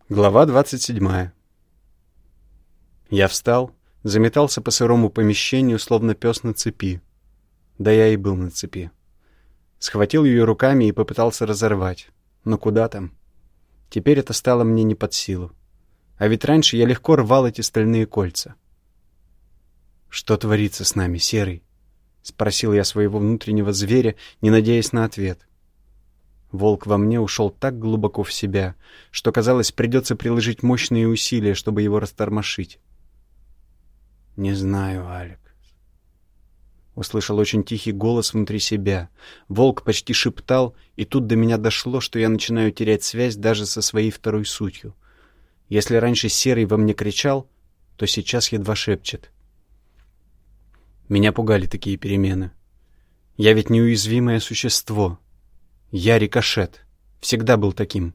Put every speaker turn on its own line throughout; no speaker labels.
Глава 27. Я встал, заметался по сырому помещению, словно пес на цепи. Да я и был на цепи. Схватил ее руками и попытался разорвать. Но куда там? Теперь это стало мне не под силу. А ведь раньше я легко рвал эти стальные кольца. «Что творится с нами, Серый?» — спросил я своего внутреннего зверя, не надеясь на ответ. Волк во мне ушел так глубоко в себя, что, казалось, придется приложить мощные усилия, чтобы его растормошить. «Не знаю, Алекс». Услышал очень тихий голос внутри себя. Волк почти шептал, и тут до меня дошло, что я начинаю терять связь даже со своей второй сутью. Если раньше Серый во мне кричал, то сейчас едва шепчет. Меня пугали такие перемены. Я ведь неуязвимое существо. Я рикошет. Всегда был таким.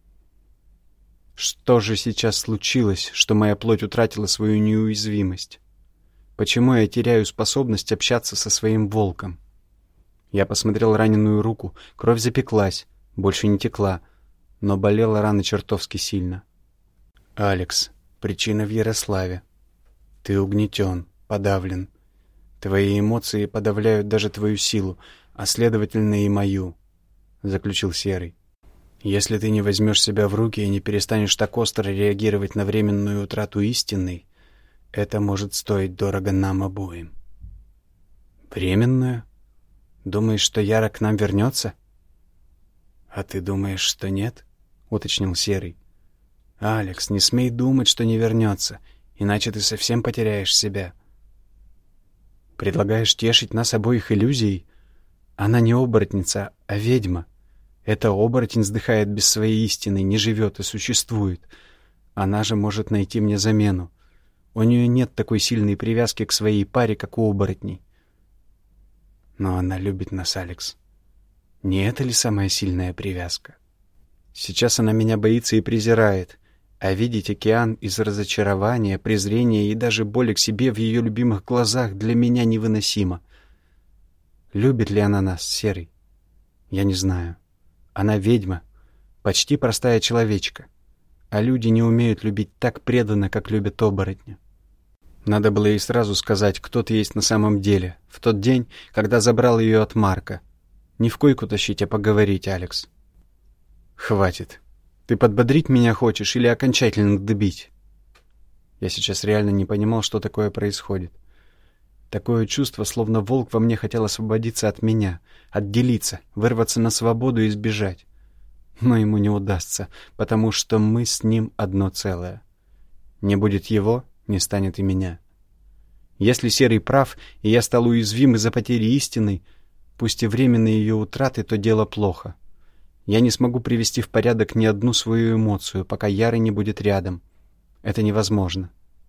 Что же сейчас случилось, что моя плоть утратила свою неуязвимость? Почему я теряю способность общаться со своим волком? Я посмотрел раненую руку. Кровь запеклась, больше не текла, но болела рана чертовски сильно. «Алекс, причина в Ярославе. Ты угнетен, подавлен. Твои эмоции подавляют даже твою силу, а следовательно и мою», — заключил Серый. «Если ты не возьмешь себя в руки и не перестанешь так остро реагировать на временную утрату истины, это может стоить дорого нам обоим». «Временную? Думаешь, что Яра к нам вернется?» «А ты думаешь, что нет?» — уточнил Серый. «Алекс, не смей думать, что не вернется, иначе ты совсем потеряешь себя». «Предлагаешь тешить нас обоих иллюзией? Она не оборотница, а ведьма. Эта оборотень вздыхает без своей истины, не живет и существует. Она же может найти мне замену. У нее нет такой сильной привязки к своей паре, как у оборотней. Но она любит нас, Алекс. Не это ли самая сильная привязка? Сейчас она меня боится и презирает, а видеть океан из разочарования, презрения и даже боли к себе в ее любимых глазах для меня невыносимо. Любит ли она нас, Серый? Я не знаю. Она ведьма, почти простая человечка, а люди не умеют любить так преданно, как любят оборотня. Надо было ей сразу сказать, кто ты есть на самом деле, в тот день, когда забрал ее от Марка. Не в койку тащить, а поговорить, Алекс. Хватит. Ты подбодрить меня хочешь или окончательно добить? Я сейчас реально не понимал, что такое происходит. Такое чувство, словно волк во мне хотел освободиться от меня, отделиться, вырваться на свободу и сбежать. Но ему не удастся, потому что мы с ним одно целое. Не будет его, не станет и меня. Если Серый прав, и я стал уязвим из-за потери истины, пусть и временной ее утраты, то дело плохо. Я не смогу привести в порядок ни одну свою эмоцию, пока Яры не будет рядом. Это невозможно.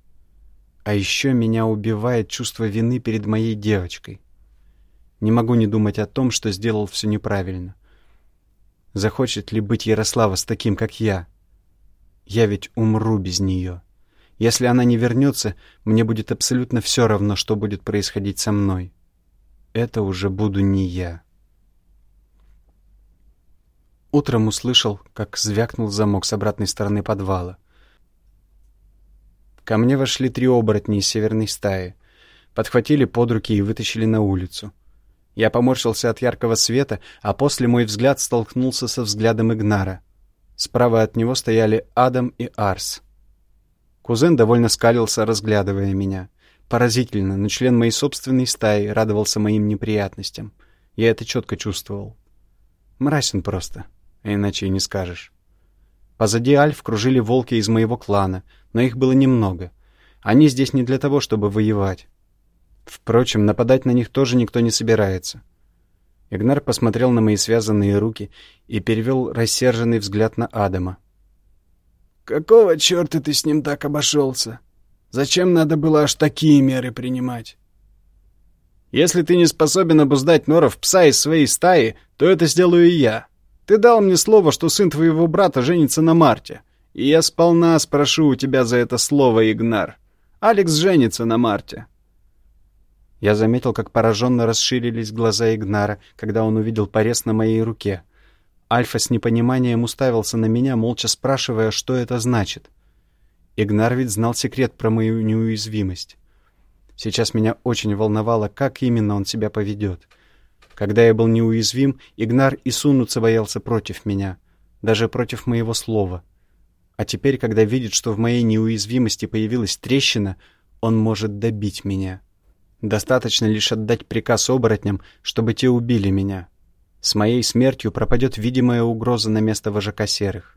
А еще меня убивает чувство вины перед моей девочкой. Не могу не думать о том, что сделал все неправильно. Захочет ли быть Ярослава с таким, как я? Я ведь умру без нее. Если она не вернется, мне будет абсолютно все равно, что будет происходить со мной. Это уже буду не я. Утром услышал, как звякнул замок с обратной стороны подвала. Ко мне вошли 3 оборотня из северной стаи. Подхватили под руки и вытащили на улицу. Я поморщился от яркого света, а после мой взгляд столкнулся со взглядом Игнара. Справа от него стояли Адам и Арс. Кузен довольно скалился, разглядывая меня. Поразительно, но член моей собственной стаи радовался моим неприятностям. Я это четко чувствовал. Мразь он просто, иначе и не скажешь. Позади Альф кружили волки из моего клана, но их было немного. Они здесь не для того, чтобы воевать. Впрочем, нападать на них тоже никто не собирается. Игнар посмотрел на мои связанные руки и перевел рассерженный взгляд на Адама. «Какого черта ты с ним так обошелся? Зачем надо было аж такие меры принимать?» «Если ты не способен обуздать норов пса из своей стаи, то это сделаю и я. Ты дал мне слово, что сын твоего брата женится на Марте. И я сполна спрошу у тебя за это слово, Игнар. Алекс женится на Марте». Я заметил, как пораженно расширились глаза Игнара, когда он увидел порез на моей руке. Альфа с непониманием уставился на меня, молча спрашивая, что это значит. Игнар ведь знал секрет про мою неуязвимость. Сейчас меня очень волновало, как именно он себя поведет. Когда я был неуязвим, Игнар и сунуться боялся против меня, даже против моего слова. А теперь, когда видит, что в моей неуязвимости появилась трещина, он может добить меня. Достаточно лишь отдать приказ оборотням, чтобы те убили меня. С моей смертью пропадет видимая угроза на место вожака серых.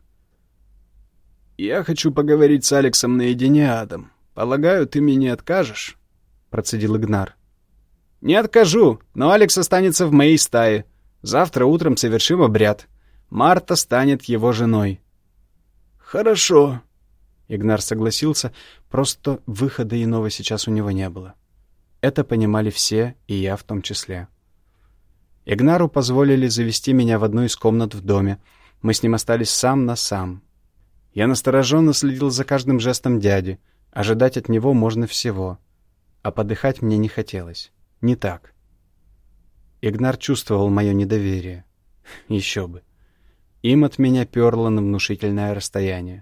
«Я хочу поговорить с Алексом наедине, Адам. Полагаю, ты мне не откажешь?»
— процедил Игнар.
«Не откажу, но Алекс останется в моей стае. Завтра утром совершим обряд. Марта станет его женой».
«Хорошо», — Игнар согласился, просто выхода иного сейчас у него не было. Это понимали все, и я в том числе. Игнару позволили завести меня в одну из комнат в доме. Мы с ним остались сам на сам. Я настороженно следил за каждым жестом дяди. Ожидать от него можно всего. А подыхать мне не хотелось. Не так. Игнар чувствовал мое недоверие. Еще бы. Им от меня перло на внушительное расстояние.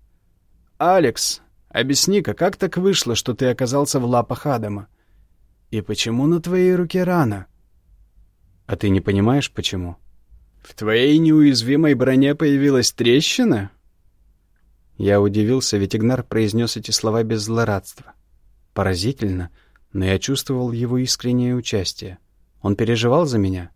«Алекс, объясни-ка, как так вышло, что ты оказался в лапах Адама? И почему на твоей руке рана?»
«А ты не понимаешь, почему?»
«В твоей неуязвимой броне появилась трещина?»
Я удивился, ведь Игнар произнес эти слова без злорадства. Поразительно, но я чувствовал его искреннее участие. Он переживал за меня?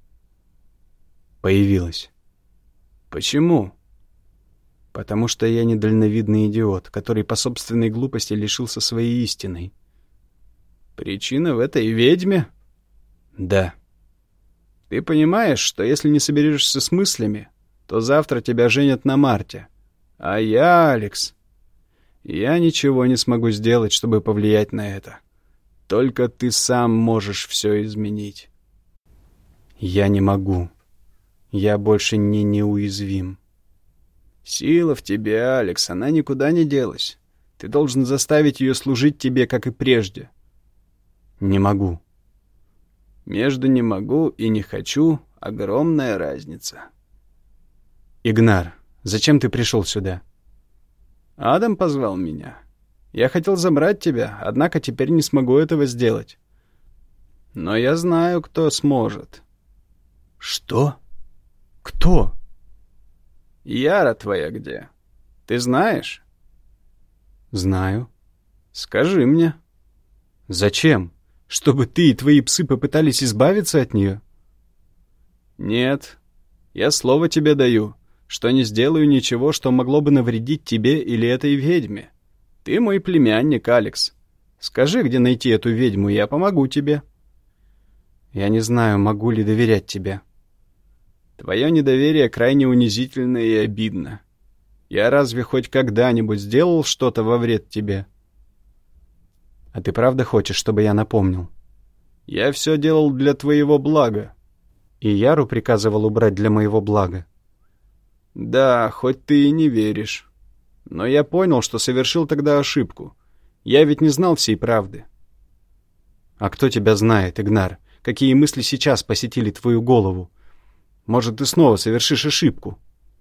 Появилась.
«Почему?»
«Потому что я недальновидный идиот, который по собственной глупости лишился своей истины».
«Причина в этой ведьме?»
«Да».
«Ты понимаешь, что если не соберешься с мыслями, то завтра тебя женят на Марте? А я, Алекс, я ничего не смогу сделать, чтобы повлиять на это. Только ты сам можешь все изменить».
«Я не могу. Я больше не неуязвим».
«Сила в тебе, Алекс, она никуда не делась. Ты должен заставить ее служить тебе, как и прежде».
«Не могу».
«Между «не могу» и «не хочу» огромная разница».
«Игнар, зачем ты пришел сюда?»
«Адам позвал меня. Я хотел забрать тебя, однако теперь не смогу этого сделать. Но я знаю, кто сможет».
«Что? Кто?»
«Яра твоя где? Ты знаешь?»
«Знаю».
«Скажи мне».
«Зачем? Чтобы ты и твои псы попытались избавиться от нее?»
«Нет. Я слово тебе даю, что не сделаю ничего, что могло бы навредить тебе или этой ведьме. Ты мой племянник, Алекс. Скажи, где найти эту ведьму, и я помогу тебе».
«Я не знаю, могу ли доверять тебе».
«Твое недоверие крайне унизительно и обидно. Я разве хоть когда-нибудь сделал что-то во вред тебе?»
«А ты правда хочешь, чтобы я напомнил?»
«Я все делал для твоего блага».
«И Яру приказывал убрать для моего блага?»
«Да, хоть ты и не веришь. Но я понял, что совершил тогда ошибку. Я ведь не знал всей правды».
«А кто тебя знает, Игнар? Какие мысли сейчас посетили твою голову? Может, ты снова совершишь ошибку?»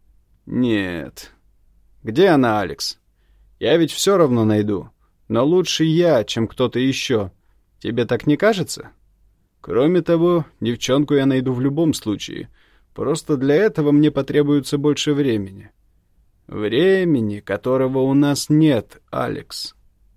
«Нет. Где она, Алекс? Я ведь все равно найду. Но лучше я, чем кто-то еще. Тебе так не кажется? Кроме того, девчонку я найду в любом случае. Просто для этого мне потребуется больше времени. Времени, которого у нас нет, Алекс».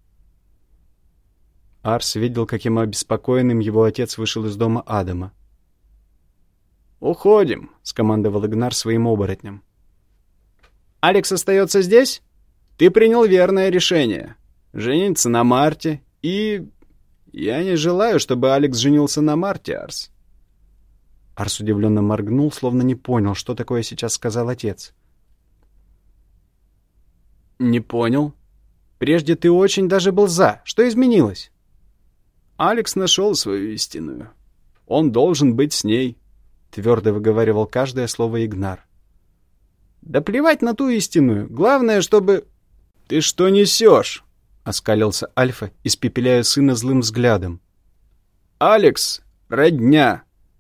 Арс видел, каким обеспокоенным его отец вышел из дома Адама.
«Уходим»,
— скомандовал Игнар своим оборотням.
«Алекс остается здесь? Ты принял верное решение. Жениться на Марте и... Я не желаю, чтобы Алекс женился на Марте, Арс».
Арс удивленно моргнул, словно не понял, что такое сейчас сказал отец.
«Не понял. Прежде ты очень даже был за. Что изменилось?» «Алекс нашел свою истинную. Он должен быть с ней», —
твердо выговаривал каждое слово Игнар.
«Да плевать на ту истинную. Главное, чтобы...» «Ты что несешь?»
— оскалился Альфа, испепеляя сына злым взглядом.
«Алекс — родня.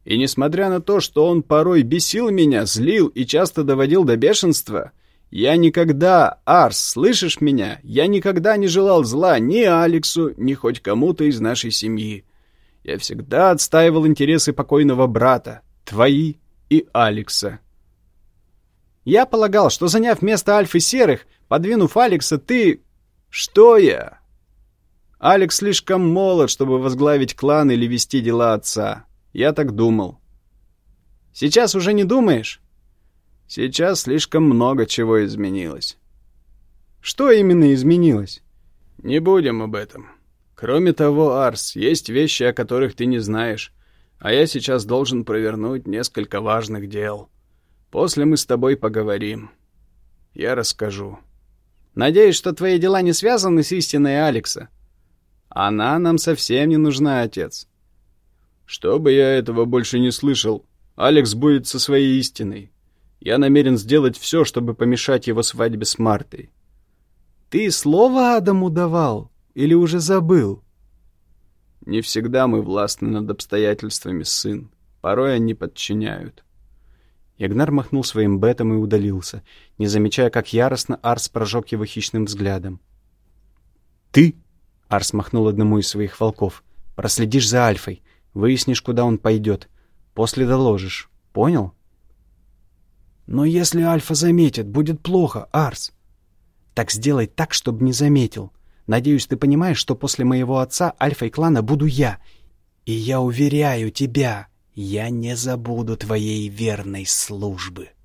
И несмотря на то, что он порой бесил меня, злил и часто доводил до бешенства, я никогда, Арс, слышишь меня? Я никогда не желал зла ни Алексу, ни хоть кому-то из нашей семьи. Я всегда отстаивал интересы покойного брата, твои и Алекса. Я полагал, что, заняв место Альфы Серых, подвинув Алекса, ты... Что я? Алекс слишком молод, чтобы возглавить клан или вести дела отца. Я так думал. Сейчас уже не думаешь? Сейчас слишком много чего изменилось. Что именно изменилось? Не будем об этом. Кроме того, Арс, есть вещи, о которых ты не знаешь, а я сейчас должен провернуть несколько важных дел. После мы с тобой поговорим. Я расскажу. Надеюсь, что твои дела не связаны с истиной Алекса. Она нам совсем не нужна, отец. Чтобы я этого больше не слышал, Алекс будет со своей истиной. Я намерен сделать все, чтобы помешать его свадьбе с Мартой. Ты слово Адаму давал или уже забыл? Не всегда мы властны над обстоятельствами, сын. Порой они подчиняют.
Ягнар махнул своим бетом и удалился, не замечая, как яростно Арс прожег его хищным взглядом. «Ты!» — Арс махнул одному из своих волков. «Проследишь за Альфой, выяснишь, куда он пойдет. После доложишь. Понял?» «Но если Альфа заметит, будет плохо, Арс». «Так сделай так, чтобы не заметил. Надеюсь, ты понимаешь, что после моего отца Альфой клана буду я. И я уверяю тебя, я не забуду твоей верной службы».